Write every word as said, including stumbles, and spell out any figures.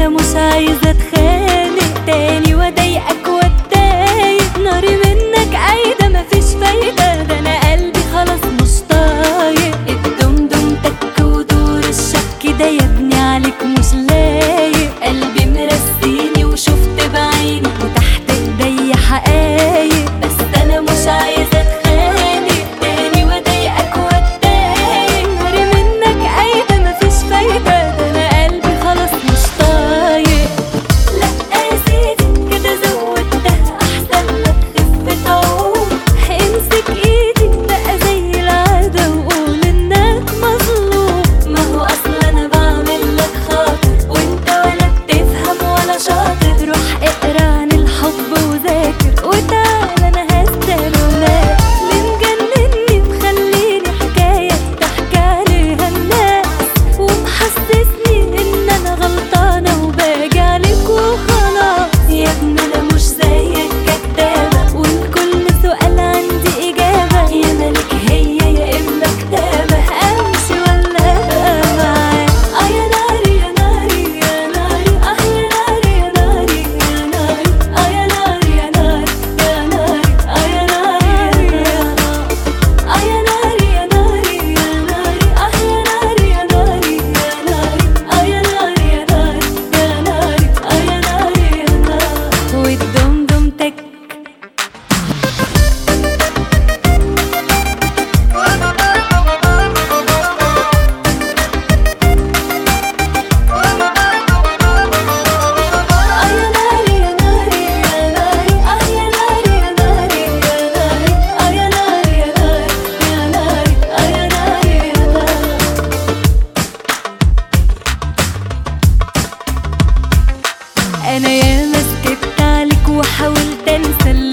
انا مش عايزة اتخانق تاني واضايقك واتضايق. ناري منك عايدة مفيش فايدة، ده انا قلبي خلاص مش طايق. الدمدم تك ودور الشك ده يا ابني عليك مش لايق. قلبي مرسيني وشفت بعيني وتحت ايديا حقايق، بس انا مش عايزة اتخانق تاني واضايقك واتضايق. ناري منك عايدة مفيش فايدة، ده انا قلبي خلاص مش طايق. لا يا سيدي كده زودتها احسن لك خفة عوم. امسك ايدي بقى زي العادة وقول انك مظلوم. ما هو اصلا انا بعمل لك خاطر وانت ولا بتفهم ولا شاطر. روح اقرا عن الحب وذاكر وتعال انا هستناك. اللي مجنني مخليني حكاية تحكي عليها الناس، ومحسسني ان انا غلطانة وباجي عليك وخلاص. يا ابني انا مش زيك كدابة والكل سؤال عندي اجابة. يا ملك هي يا اما كتابة، امشي ولا ابقى معاك. اه يا ناري يا ناري يا ناري، اه يا ناري يا ناري يا ناري، اه يا ناري يا ناري يا ناري، اه يا ناري يا ناري، اه يا ناري يا ناري يا ناري، اه يا ناري يا ناري يا ناري، اه يا ناري يا ناري يا ناري، اه يا ناري يا ناري. والدمدم تك انا ياما سكت عليك وحاولت انسى